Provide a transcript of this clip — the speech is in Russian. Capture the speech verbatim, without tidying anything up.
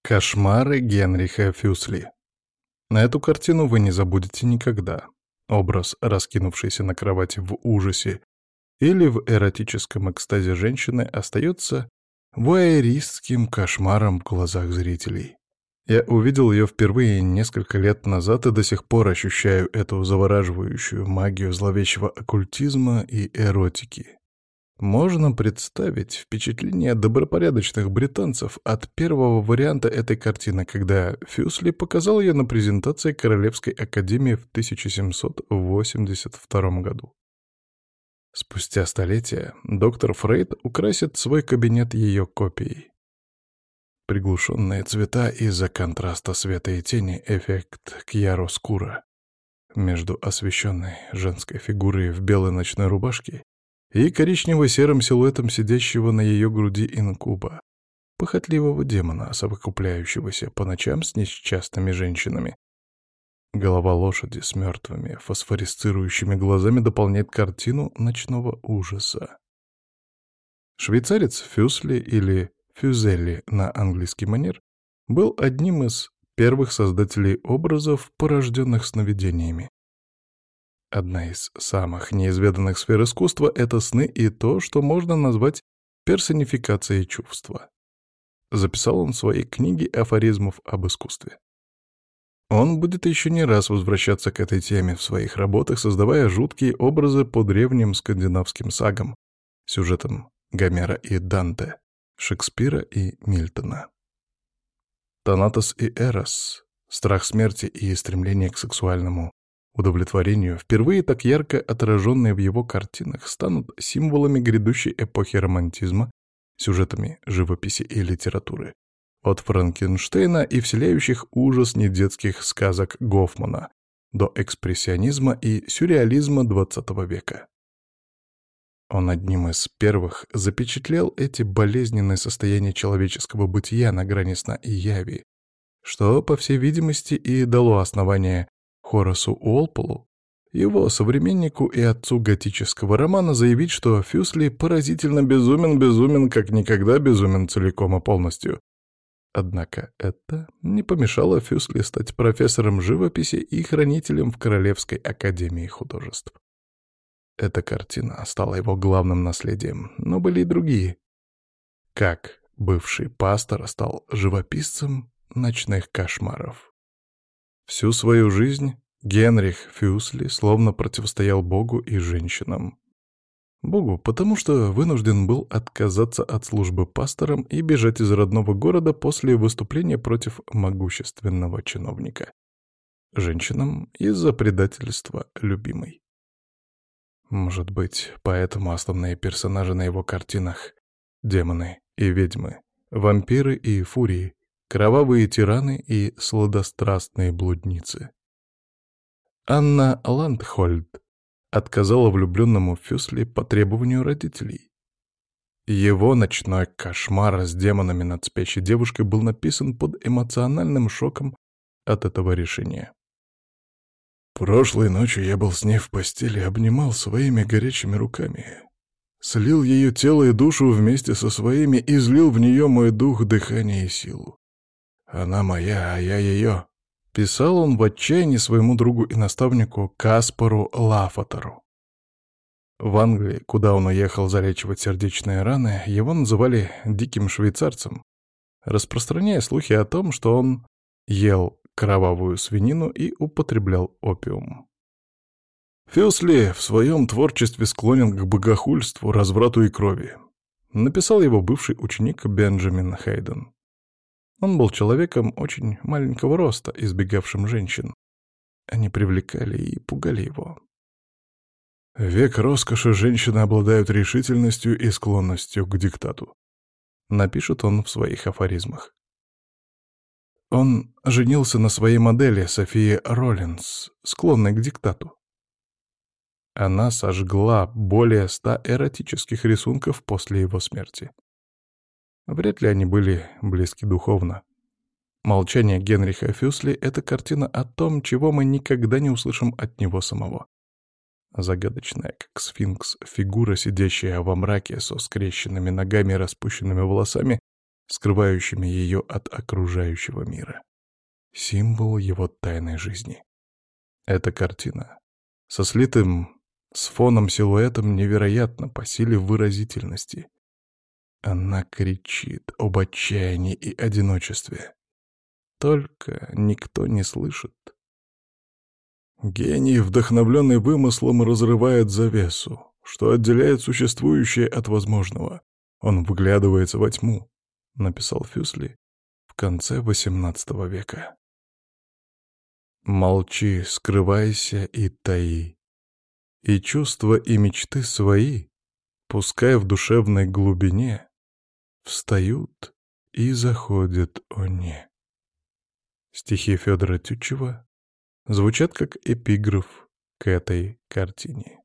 Кошмары Генриха Фюсли. На эту картину вы не забудете никогда. Образ, раскинувшийся на кровати в ужасе или в эротическом экстазе женщины, остается вуайеристским кошмаром в глазах зрителей. Я увидел ее впервые несколько лет назад и до сих пор ощущаю эту завораживающую магию зловещего оккультизма и эротики. Можно представить впечатление добропорядочных британцев от первого варианта этой картины, когда Фюсли показал ее на презентации Королевской академии в тысяча семьсот восемьдесят втором году. Спустя столетия доктор Фрейд украсит свой кабинет ее копией. Приглушенные цвета из-за контраста света и тени, эффект кьяроскура между освещенной женской фигурой в белой ночной рубашке и коричнево-серым силуэтом сидящего на ее груди инкуба, похотливого демона, совокупляющегося по ночам с несчастными женщинами. Голова лошади с мертвыми, фосфорисцирующими глазами дополняет картину ночного ужаса. Швейцарец Фюсли, или Фюзелли на английский манер, был одним из первых создателей образов, порожденных сновидениями. Одна из самых неизведанных сфер искусства — это сны и то, что можно назвать персонификацией чувства. Записал он в своей книге афоризмов об искусстве. Он будет еще не раз возвращаться к этой теме в своих работах, создавая жуткие образы по древним скандинавским сагам, сюжетам Гомера и Данте, Шекспира и Мильтона. Танатос и Эрос, страх смерти и стремление к сексуальному удовлетворению, впервые так ярко отраженные в его картинах, станут символами грядущей эпохи романтизма, сюжетами живописи и литературы, от Франкенштейна и вселяющих ужас недетских сказок Гофмана до экспрессионизма и сюрреализма двадцатого века. Он одним из первых запечатлел эти болезненные состояния человеческого бытия на грани сна и яви, что, по всей видимости, и дало основание Хорасу Уолполу, его современнику и отцу готического романа, заявить, что Фюсли поразительно безумен, безумен, как никогда безумен целиком и полностью. Однако это не помешало Фюсли стать профессором живописи и хранителем в Королевской академии художеств. Эта картина стала его главным наследием, но были и другие. Как бывший пастор стал живописцем ночных кошмаров. Всю свою жизнь Генрих Фюсли словно противостоял Богу и женщинам. Богу, потому что вынужден был отказаться от службы пастором и бежать из родного города после выступления против могущественного чиновника. Женщинам из-за предательства любимой. Может быть, поэтому основные персонажи на его картинах — демоны и ведьмы, вампиры и фурии, кровавые тираны и сладострастные блудницы. Анна Ландхольд отказала влюбленному Фюсли по требованию родителей. Его ночной кошмар с демонами над спящей девушкой был написан под эмоциональным шоком от этого решения. «Прошлой ночью я был с ней в постели, обнимал своими горячими руками, слил ее тело и душу вместе со своими и злил в нее мой дух, дыхание и силу. Она моя, а я ее», — писал он в отчаянии своему другу и наставнику Каспару Лафатеру. В Англии, куда он уехал залечивать сердечные раны, его называли «диким швейцарцем», распространяя слухи о том, что он ел кровавую свинину и употреблял опиум. Фюсли в своем творчестве склонен к богохульству, разврату и крови, написал его бывший ученик Бенджамин Хейден. Он был человеком очень маленького роста, избегавшим женщин. Они привлекали и пугали его. В век роскоши женщины обладают решительностью и склонностью к диктату, напишет он в своих афоризмах. Он женился на своей модели Софии Роллинс, склонной к диктату. Она сожгла более ста эротических рисунков после его смерти. Вряд ли они были близки духовно. «Молчание Генриха Фюсли» — это картина о том, чего мы никогда не услышим от него самого. Загадочная, как сфинкс, фигура, сидящая во мраке со скрещенными ногами и распущенными волосами, скрывающими ее от окружающего мира. Символ его тайной жизни. Эта картина со слитым с фоном силуэтом невероятно по силе выразительности. Она кричит об отчаянии и одиночестве. Только никто не слышит. Гений, вдохновленный вымыслом, разрывает завесу, что отделяет существующее от возможного. Он вглядывается во тьму, написал Фюсли в конце восемнадцатого века. Молчи, скрывайся и таи, и чувства и мечты свои, пускай в душевной глубине, встают и заходят они. Стихи Федора Тютчева звучат как эпиграф к этой картине.